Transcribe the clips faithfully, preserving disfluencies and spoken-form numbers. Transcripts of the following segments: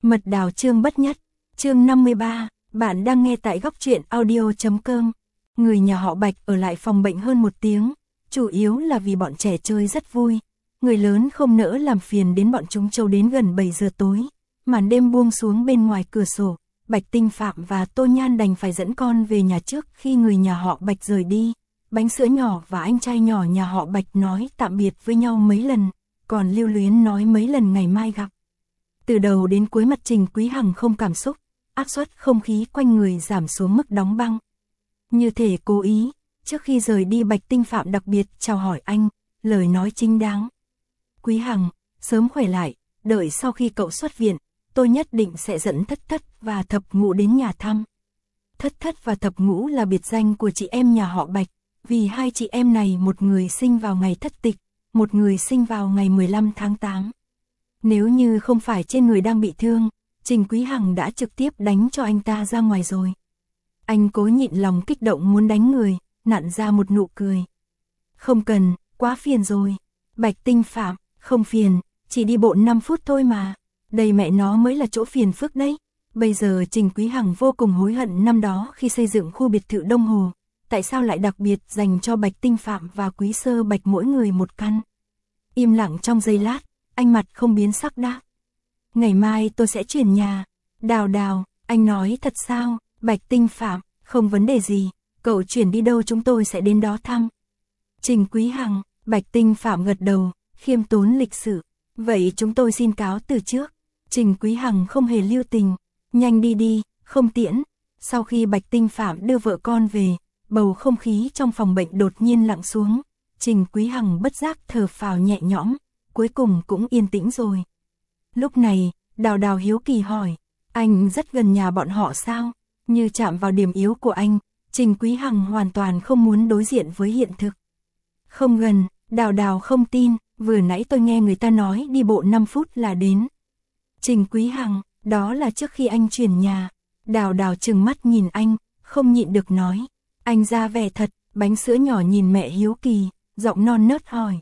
Mật đào chương bất nhất, chương năm mươi ba, bạn đang nghe tại góc truyện audio.com. Người nhà họ Bạch ở lại phòng bệnh hơn một tiếng, chủ yếu là vì bọn trẻ chơi rất vui. Người lớn không nỡ làm phiền đến bọn chúng trâu đến gần bảy giờ tối. Màn đêm buông xuống bên ngoài cửa sổ, Bạch Tinh Phạm và Tô Nhan đành phải dẫn con về nhà trước khi người nhà họ Bạch rời đi. Bánh sữa nhỏ và anh trai nhỏ nhà họ Bạch nói tạm biệt với nhau mấy lần, còn lưu luyến nói mấy lần ngày mai gặp. Từ đầu đến cuối mặt Trình Quý Hằng không cảm xúc, áp suất không khí quanh người giảm xuống mức đóng băng. Như thể cố ý, trước khi rời đi Bạch Tinh Phạm đặc biệt chào hỏi anh, lời nói chính đáng. Quý Hằng, sớm khỏe lại, đợi sau khi cậu xuất viện, tôi nhất định sẽ dẫn Thất Thất và Thập Ngũ đến nhà thăm. Thất Thất và Thập Ngũ là biệt danh của chị em nhà họ Bạch, vì hai chị em này một người sinh vào ngày thất tịch, một người sinh vào ngày mười lăm tháng tám. Nếu như không phải trên người đang bị thương, Trình Quý Hằng đã trực tiếp đánh cho anh ta ra ngoài rồi. Anh cố nhịn lòng kích động muốn đánh người, nặn ra một nụ cười. Không cần, quá phiền rồi. Bạch Tinh Phạm, không phiền, chỉ đi bộ năm phút thôi mà. Đây mẹ nó mới là chỗ phiền phức đấy. Bây giờ Trình Quý Hằng vô cùng hối hận năm đó khi xây dựng khu biệt thự Đông Hồ. Tại sao lại đặc biệt dành cho Bạch Tinh Phạm và Quý Sơ Bạch mỗi người một căn? Im lặng trong giây lát, anh mặt không biến sắc đáp. Ngày mai tôi sẽ chuyển nhà. Đào Đào, anh nói thật sao? Bạch Tinh Phạm, không vấn đề gì, cậu chuyển đi đâu chúng tôi sẽ đến đó thăm. Trình Quý Hằng, Bạch Tinh Phạm gật đầu, khiêm tốn lịch sự. Vậy chúng tôi xin cáo từ trước. Trình Quý Hằng không hề lưu tình, nhanh đi đi, không tiễn. Sau khi Bạch Tinh Phạm đưa vợ con về, bầu không khí trong phòng bệnh đột nhiên lặng xuống. Trình Quý Hằng bất giác thở phào nhẹ nhõm, cuối cùng cũng yên tĩnh rồi. Lúc này, Đào Đào hiếu kỳ hỏi, anh rất gần nhà bọn họ sao? Như chạm vào điểm yếu của anh, Trình Quý Hằng hoàn toàn không muốn đối diện với hiện thực. Không gần, Đào Đào không tin, vừa nãy tôi nghe người ta nói đi bộ năm phút là đến. Trình Quý Hằng, đó là trước khi anh chuyển nhà. Đào Đào trừng mắt nhìn anh, không nhịn được nói. Anh ra vẻ thật, bánh sữa nhỏ nhìn mẹ hiếu kỳ, giọng non nớt hỏi.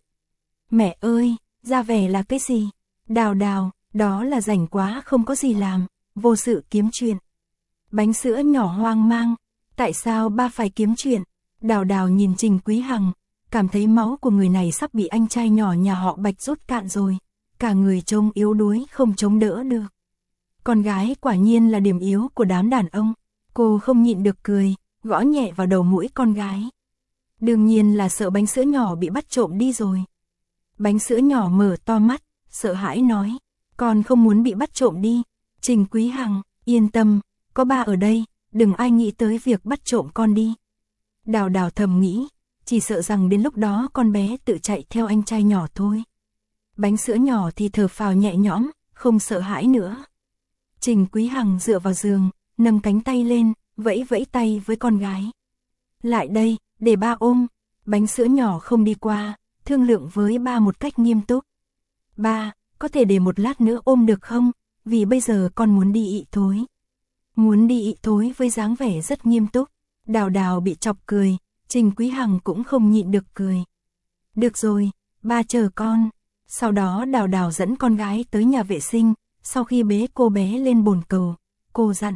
Mẹ ơi, ra vẻ là cái gì? Đào Đào, đó là rảnh quá không có gì làm, vô sự kiếm chuyện. Bánh sữa nhỏ hoang mang, tại sao ba phải kiếm chuyện? Đào Đào nhìn Trình Quý Hằng, cảm thấy máu của người này sắp bị anh trai nhỏ nhà họ Bạch rút cạn rồi, cả người trông yếu đuối không chống đỡ được. Con gái quả nhiên là điểm yếu của đám đàn ông, cô không nhịn được cười, gõ nhẹ vào đầu mũi con gái. Đương nhiên là sợ bánh sữa nhỏ bị bắt trộm đi rồi. Bánh sữa nhỏ mở to mắt, sợ hãi nói, con không muốn bị bắt trộm đi. Trình Quý Hằng, yên tâm, có ba ở đây, đừng ai nghĩ tới việc bắt trộm con đi. Đào Đào thầm nghĩ, chỉ sợ rằng đến lúc đó con bé tự chạy theo anh trai nhỏ thôi. Bánh sữa nhỏ thì thở phào nhẹ nhõm, không sợ hãi nữa. Trình Quý Hằng dựa vào giường, nâng cánh tay lên, vẫy vẫy tay với con gái. Lại đây, để ba ôm. Bánh sữa nhỏ không đi qua, thương lượng với ba một cách nghiêm túc. Ba, có thể để một lát nữa ôm được không? Vì bây giờ con muốn đi ị thối. Muốn đi ị thối với dáng vẻ rất nghiêm túc. Đào Đào bị chọc cười, Trình Quý Hằng cũng không nhịn được cười. Được rồi, ba chờ con. Sau đó Đào Đào dẫn con gái tới nhà vệ sinh, sau khi bế cô bé lên bồn cầu, cô dặn.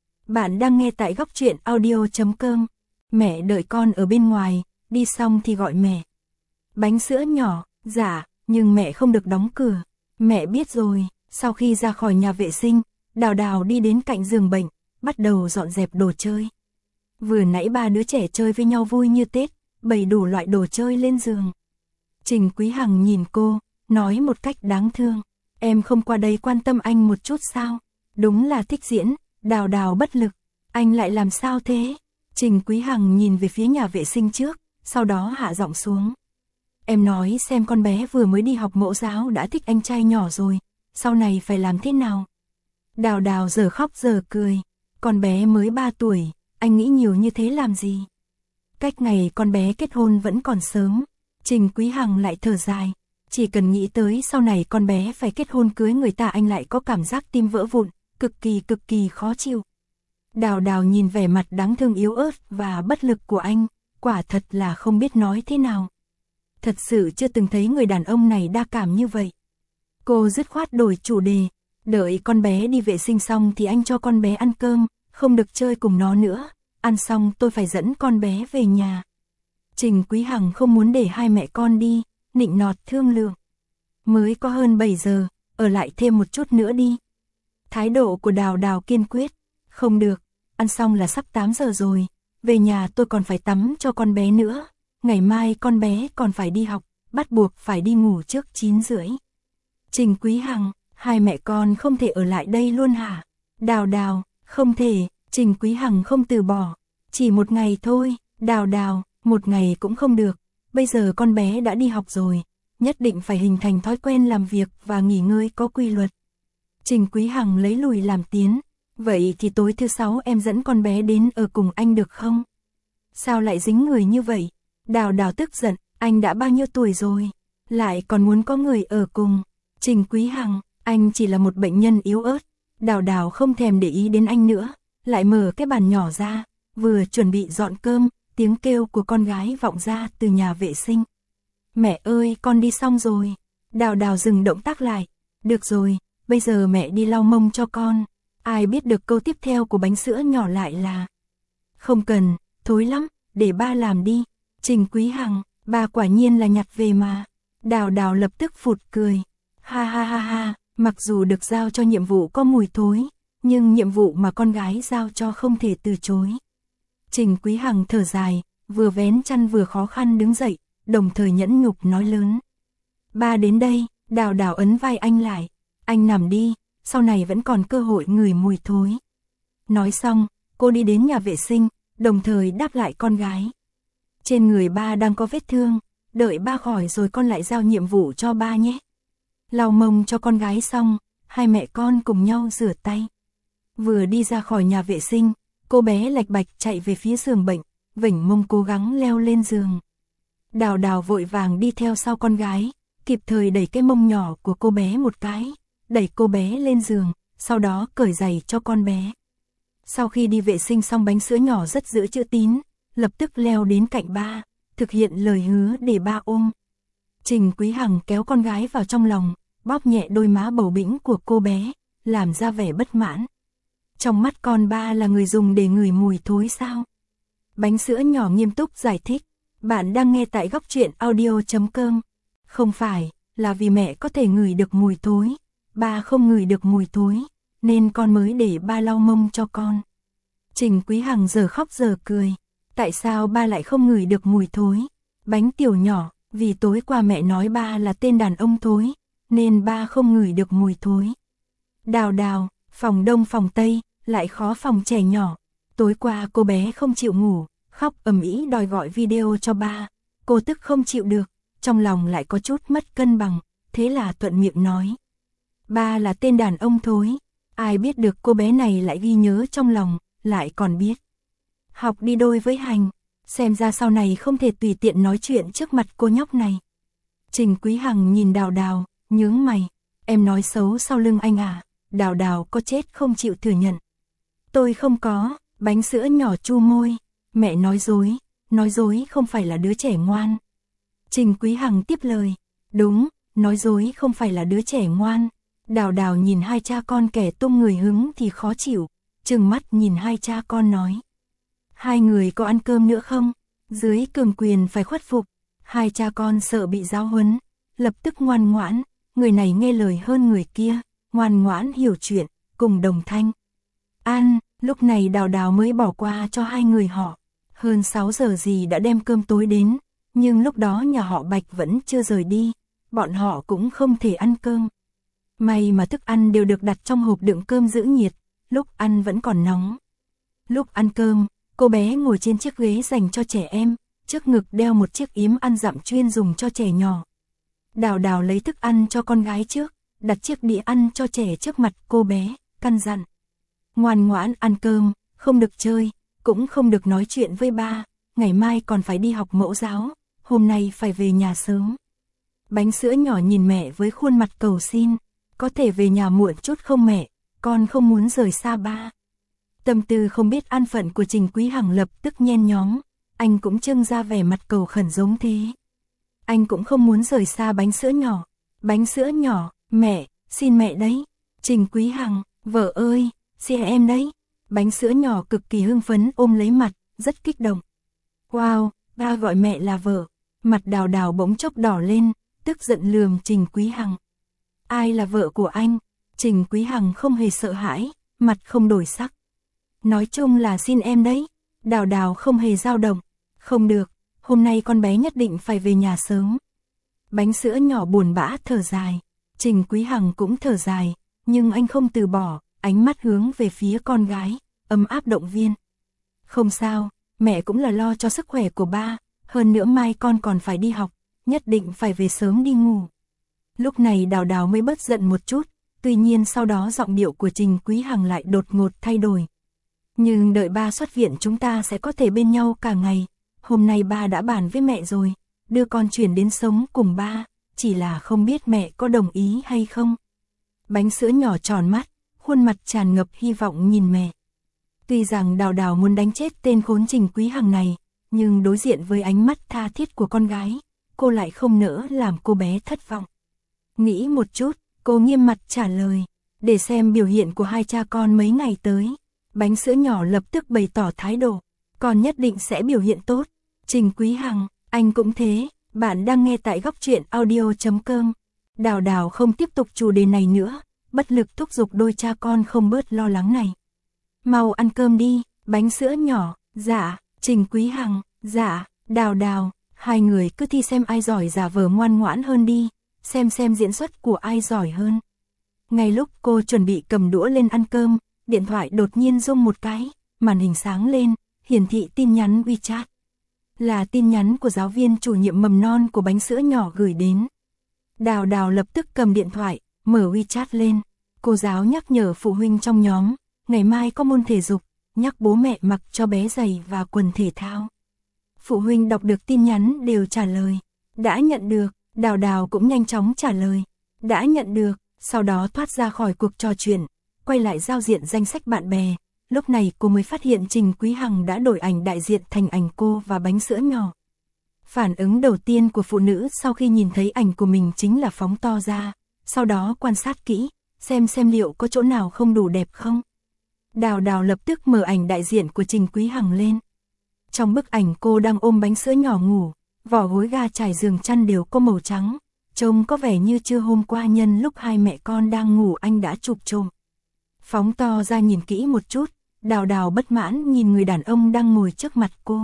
Bạn đang nghe tại góc truyện audio.com. Mẹ đợi con ở bên ngoài, đi xong thì gọi mẹ. Bánh sữa nhỏ, dạ, nhưng mẹ không được đóng cửa. Mẹ biết rồi. Sau khi ra khỏi nhà vệ sinh, Đào Đào đi đến cạnh giường bệnh, bắt đầu dọn dẹp đồ chơi. Vừa nãy ba đứa trẻ chơi với nhau vui như Tết, bày đủ loại đồ chơi lên giường. Trình Quý Hằng nhìn cô, nói một cách đáng thương. Em không qua đây quan tâm anh một chút sao? Đúng là thích diễn. Đào Đào bất lực. Anh lại làm sao thế? Trình Quý Hằng nhìn về phía nhà vệ sinh trước, sau đó hạ giọng xuống. Em nói xem con bé vừa mới đi học mẫu giáo đã thích anh trai nhỏ rồi, sau này phải làm thế nào? Đào Đào giờ khóc giờ cười. Con bé mới ba tuổi, anh nghĩ nhiều như thế làm gì? Cách ngày con bé kết hôn vẫn còn sớm. Trình Quý Hằng lại thở dài. Chỉ cần nghĩ tới sau này con bé phải kết hôn cưới người ta anh lại có cảm giác tim vỡ vụn, cực kỳ cực kỳ khó chịu. Đào Đào nhìn vẻ mặt đáng thương yếu ớt và bất lực của anh, quả thật là không biết nói thế nào. Thật sự chưa từng thấy người đàn ông này đa cảm như vậy. Cô dứt khoát đổi chủ đề. Đợi con bé đi vệ sinh xong thì anh cho con bé ăn cơm, không được chơi cùng nó nữa, ăn xong tôi phải dẫn con bé về nhà. Trình Quý Hằng không muốn để hai mẹ con đi, nịnh nọt thương lượng. Mới có hơn bảy giờ, ở lại thêm một chút nữa đi. Thái độ của Đào Đào kiên quyết, không được, ăn xong là sắp tám giờ rồi, về nhà tôi còn phải tắm cho con bé nữa, ngày mai con bé còn phải đi học, bắt buộc phải đi ngủ trước chín rưỡi. Trình Quý Hằng, hai mẹ con không thể ở lại đây luôn hả? Đào Đào, không thể, Trình Quý Hằng không từ bỏ, chỉ một ngày thôi, Đào Đào, một ngày cũng không được, bây giờ con bé đã đi học rồi, nhất định phải hình thành thói quen làm việc và nghỉ ngơi có quy luật. Trình Quý Hằng lấy lùi làm tiến, vậy thì tối thứ sáu em dẫn con bé đến ở cùng anh được không? Sao lại dính người như vậy? Đào Đào tức giận, anh đã bao nhiêu tuổi rồi, lại còn muốn có người ở cùng. Trình Quý Hằng, anh chỉ là một bệnh nhân yếu ớt. Đào Đào không thèm để ý đến anh nữa, lại mở cái bàn nhỏ ra, vừa chuẩn bị dọn cơm, tiếng kêu của con gái vọng ra từ nhà vệ sinh. Mẹ ơi, con đi xong rồi. Đào Đào dừng động tác lại. Được rồi, bây giờ mẹ đi lau mông cho con. Ai biết được câu tiếp theo của bánh sữa nhỏ lại là: không cần, thối lắm, để ba làm đi. Trình Quý Hằng, ba quả nhiên là nhặt về mà. Đào Đào lập tức phụt cười. Ha ha ha ha, mặc dù được giao cho nhiệm vụ có mùi thối, nhưng nhiệm vụ mà con gái giao cho không thể từ chối. Trình Quý Hằng thở dài, vừa vén chăn vừa khó khăn đứng dậy, đồng thời nhẫn nhục nói lớn. Ba đến đây, Đào Đào ấn vai anh lại. Anh nằm đi, sau này vẫn còn cơ hội ngửi mùi thối. Nói xong, cô đi đến nhà vệ sinh, đồng thời đáp lại con gái. Trên người ba đang có vết thương, đợi ba khỏi rồi con lại giao nhiệm vụ cho ba nhé. Lau mông cho con gái xong, hai mẹ con cùng nhau rửa tay. Vừa đi ra khỏi nhà vệ sinh, cô bé lạch bạch chạy về phía giường bệnh, vểnh mông cố gắng leo lên giường. Đào Đào vội vàng đi theo sau con gái, kịp thời đẩy cái mông nhỏ của cô bé một cái, đẩy cô bé lên giường, sau đó cởi giày cho con bé. Sau khi đi vệ sinh xong bánh sữa nhỏ rất giữ chữ tín, lập tức leo đến cạnh ba, thực hiện lời hứa để ba ôm. Trình Quý Hằng kéo con gái vào trong lòng, bóp nhẹ đôi má bầu bĩnh của cô bé, làm ra vẻ bất mãn. Trong mắt con ba là người dùng để ngửi mùi thối sao? Bánh sữa nhỏ nghiêm túc giải thích. Bạn đang nghe tại góc truyện audio chấm com. Không phải, là vì mẹ có thể ngửi được mùi thối, ba không ngửi được mùi thối, nên con mới để ba lau mông cho con. Trình Quý Hằng giờ khóc giờ cười. Tại sao ba lại không ngửi được mùi thối? Bánh tiểu nhỏ, vì tối qua mẹ nói ba là tên đàn ông thối, nên ba không ngửi được mùi thối. Đào Đào, phòng đông phòng tây, lại khó phòng trẻ nhỏ. Tối qua cô bé không chịu ngủ, khóc ầm ĩ đòi gọi video cho ba. Cô tức không chịu được, trong lòng lại có chút mất cân bằng, thế là thuận miệng nói. Ba là tên đàn ông thối. Ai biết được cô bé này lại ghi nhớ trong lòng, lại còn biết. Học đi đôi với hành, xem ra sau này không thể tùy tiện nói chuyện trước mặt cô nhóc này. Trình Quý Hằng nhìn Đào Đào, nhướng mày. Em nói xấu sau lưng anh à? Đào Đào có chết không chịu thừa nhận. Tôi không có. Bánh sữa nhỏ chu môi. Mẹ nói dối, nói dối không phải là đứa trẻ ngoan. Trình Quý Hằng tiếp lời. Đúng, nói dối không phải là đứa trẻ ngoan. Đào Đào nhìn hai cha con kẻ tung người hứng thì khó chịu, trừng mắt nhìn hai cha con nói. Hai người có ăn cơm nữa không? Dưới cường quyền phải khuất phục. Hai cha con sợ bị giáo huấn, lập tức ngoan ngoãn, người này nghe lời hơn người kia, ngoan ngoãn hiểu chuyện, cùng đồng thanh. Ăn, lúc này Đào Đào mới bỏ qua cho hai người họ. Hơn sáu giờ gì đã đem cơm tối đến, nhưng lúc đó nhà họ Bạch vẫn chưa rời đi, bọn họ cũng không thể ăn cơm. May mà thức ăn đều được đặt trong hộp đựng cơm giữ nhiệt, lúc ăn vẫn còn nóng. Lúc ăn cơm, cô bé ngồi trên chiếc ghế dành cho trẻ em, trước ngực đeo một chiếc yếm ăn dặm chuyên dùng cho trẻ nhỏ. Đào Đào lấy thức ăn cho con gái trước, đặt chiếc đĩa ăn cho trẻ trước mặt cô bé, căn dặn. Ngoan ngoãn ăn cơm, không được chơi, cũng không được nói chuyện với ba, ngày mai còn phải đi học mẫu giáo, hôm nay phải về nhà sớm. Bánh sữa nhỏ nhìn mẹ với khuôn mặt cầu xin, có thể về nhà muộn chút không mẹ, con không muốn rời xa ba. Tâm tư không biết an phận của Trình Quý Hằng lập tức nhen nhóm, anh cũng trưng ra vẻ mặt cầu khẩn giống thế. Anh cũng không muốn rời xa bánh sữa nhỏ. Bánh sữa nhỏ, mẹ, xin mẹ đấy. Trình Quý Hằng, vợ ơi, xe em đấy. Bánh sữa nhỏ cực kỳ hưng phấn ôm lấy mặt, rất kích động. Wow, ba gọi mẹ là vợ. Mặt Đào Đào bỗng chốc đỏ lên, tức giận lườm Trình Quý Hằng. Ai là vợ của anh? Trình Quý Hằng không hề sợ hãi, mặt không đổi sắc. Nói chung là xin em đấy. Đào Đào không hề dao động. Không được, hôm nay con bé nhất định phải về nhà sớm. Bánh sữa nhỏ buồn bã thở dài. Trình Quý Hằng cũng thở dài, nhưng anh không từ bỏ, ánh mắt hướng về phía con gái, ấm áp động viên. Không sao, mẹ cũng là lo cho sức khỏe của ba, hơn nữa mai con còn phải đi học, nhất định phải về sớm đi ngủ. Lúc này Đào Đào mới bớt giận một chút, tuy nhiên sau đó giọng điệu của Trình Quý Hằng lại đột ngột thay đổi. Nhưng đợi ba xuất viện chúng ta sẽ có thể bên nhau cả ngày, hôm nay ba đã bàn với mẹ rồi, đưa con chuyển đến sống cùng ba, chỉ là không biết mẹ có đồng ý hay không. Bánh sữa nhỏ tròn mắt, khuôn mặt tràn ngập hy vọng nhìn mẹ. Tuy rằng Đào Đào muốn đánh chết tên khốn Trình Quý Hằng này, nhưng đối diện với ánh mắt tha thiết của con gái, cô lại không nỡ làm cô bé thất vọng. Nghĩ một chút, cô nghiêm mặt trả lời, để xem biểu hiện của hai cha con mấy ngày tới. Bánh sữa nhỏ lập tức bày tỏ thái độ, con nhất định sẽ biểu hiện tốt. Trình Quý Hằng, anh cũng thế, bạn đang nghe tại góc truyện audio chấm com. Đào Đào không tiếp tục chủ đề này nữa, bất lực thúc giục đôi cha con không bớt lo lắng này. Mau ăn cơm đi, bánh sữa nhỏ, dạ, Trình Quý Hằng, dạ, Đào Đào, hai người cứ thi xem ai giỏi giả vờ ngoan ngoãn hơn đi, xem xem diễn xuất của ai giỏi hơn. Ngay lúc cô chuẩn bị cầm đũa lên ăn cơm, điện thoại đột nhiên rung một cái, màn hình sáng lên, hiển thị tin nhắn WeChat. Là tin nhắn của giáo viên chủ nhiệm mầm non của bánh sữa nhỏ gửi đến. Đào Đào lập tức cầm điện thoại, mở WeChat lên. Cô giáo nhắc nhở phụ huynh trong nhóm, ngày mai có môn thể dục, nhắc bố mẹ mặc cho bé giày và quần thể thao. Phụ huynh đọc được tin nhắn đều trả lời, đã nhận được. Đào Đào cũng nhanh chóng trả lời, đã nhận được, sau đó thoát ra khỏi cuộc trò chuyện, quay lại giao diện danh sách bạn bè. Lúc này cô mới phát hiện Trình Quý Hằng đã đổi ảnh đại diện thành ảnh cô và bánh sữa nhỏ. Phản ứng đầu tiên của phụ nữ sau khi nhìn thấy ảnh của mình chính là phóng to ra, sau đó quan sát kỹ, xem xem liệu có chỗ nào không đủ đẹp không. Đào Đào lập tức mở ảnh đại diện của Trình Quý Hằng lên. Trong bức ảnh cô đang ôm bánh sữa nhỏ ngủ, vỏ gối ga trải giường chăn đều có màu trắng, trông có vẻ như trưa hôm qua nhân lúc hai mẹ con đang ngủ anh đã chụp trộm. Phóng to ra nhìn kỹ một chút, Đào Đào bất mãn nhìn người đàn ông đang ngồi trước mặt cô.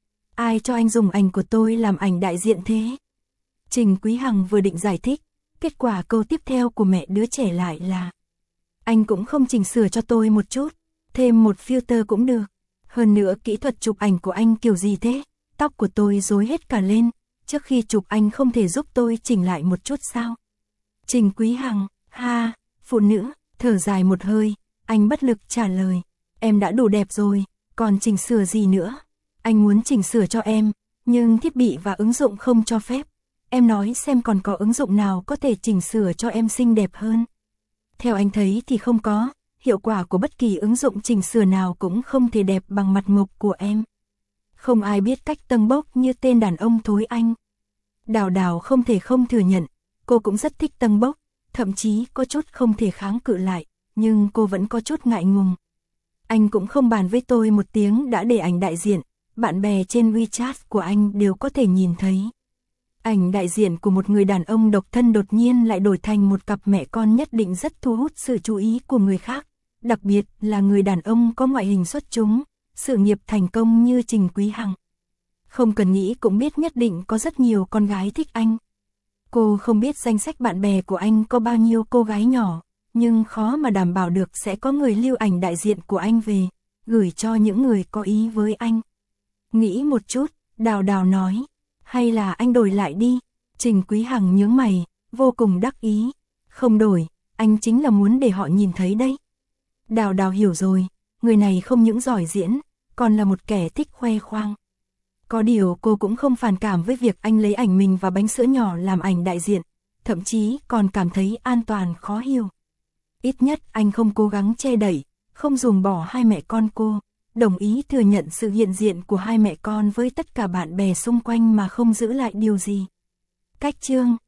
Ai cho anh dùng ảnh của tôi làm ảnh đại diện thế? Trình Quý Hằng vừa định giải thích, kết quả câu tiếp theo của mẹ đứa trẻ lại là: anh cũng không chỉnh sửa cho tôi một chút, thêm một filter cũng được. Hơn nữa kỹ thuật chụp ảnh của anh kiểu gì thế? Tóc của tôi rối hết cả lên, trước khi chụp anh không thể giúp tôi chỉnh lại một chút sao? Trình Quý Hằng, ha, phụ nữ, thở dài một hơi, anh bất lực trả lời, em đã đủ đẹp rồi, còn chỉnh sửa gì nữa? Anh muốn chỉnh sửa cho em, nhưng thiết bị và ứng dụng không cho phép. Em nói xem còn có ứng dụng nào có thể chỉnh sửa cho em xinh đẹp hơn? Theo anh thấy thì không có, hiệu quả của bất kỳ ứng dụng chỉnh sửa nào cũng không thể đẹp bằng mặt mộc của em. Không ai biết cách tâng bốc như tên đàn ông thối anh. Đào Đào không thể không thừa nhận, cô cũng rất thích tâng bốc, thậm chí có chút không thể kháng cự lại, nhưng cô vẫn có chút ngại ngùng. Anh cũng không bàn với tôi một tiếng đã để ảnh đại diện, bạn bè trên WeChat của anh đều có thể nhìn thấy. Ảnh đại diện của một người đàn ông độc thân đột nhiên lại đổi thành một cặp mẹ con nhất định rất thu hút sự chú ý của người khác, đặc biệt là người đàn ông có ngoại hình xuất chúng, sự nghiệp thành công như Trình Quý Hằng. Không cần nghĩ cũng biết nhất định có rất nhiều con gái thích anh. Cô không biết danh sách bạn bè của anh có bao nhiêu cô gái nhỏ, nhưng khó mà đảm bảo được sẽ có người lưu ảnh đại diện của anh về, gửi cho những người có ý với anh. Nghĩ một chút, Đào Đào nói, hay là anh đổi lại đi. Trình Quý Hằng nhướng mày, vô cùng đắc ý. Không đổi, anh chính là muốn để họ nhìn thấy đấy. Đào Đào hiểu rồi, người này không những giỏi diễn, còn là một kẻ thích khoe khoang. Có điều cô cũng không phản cảm với việc anh lấy ảnh mình và bánh sữa nhỏ làm ảnh đại diện, thậm chí còn cảm thấy an toàn khó hiểu. Ít nhất anh không cố gắng che đậy, không ruồng bỏ hai mẹ con cô, đồng ý thừa nhận sự hiện diện của hai mẹ con với tất cả bạn bè xung quanh mà không giữ lại điều gì. Cách chương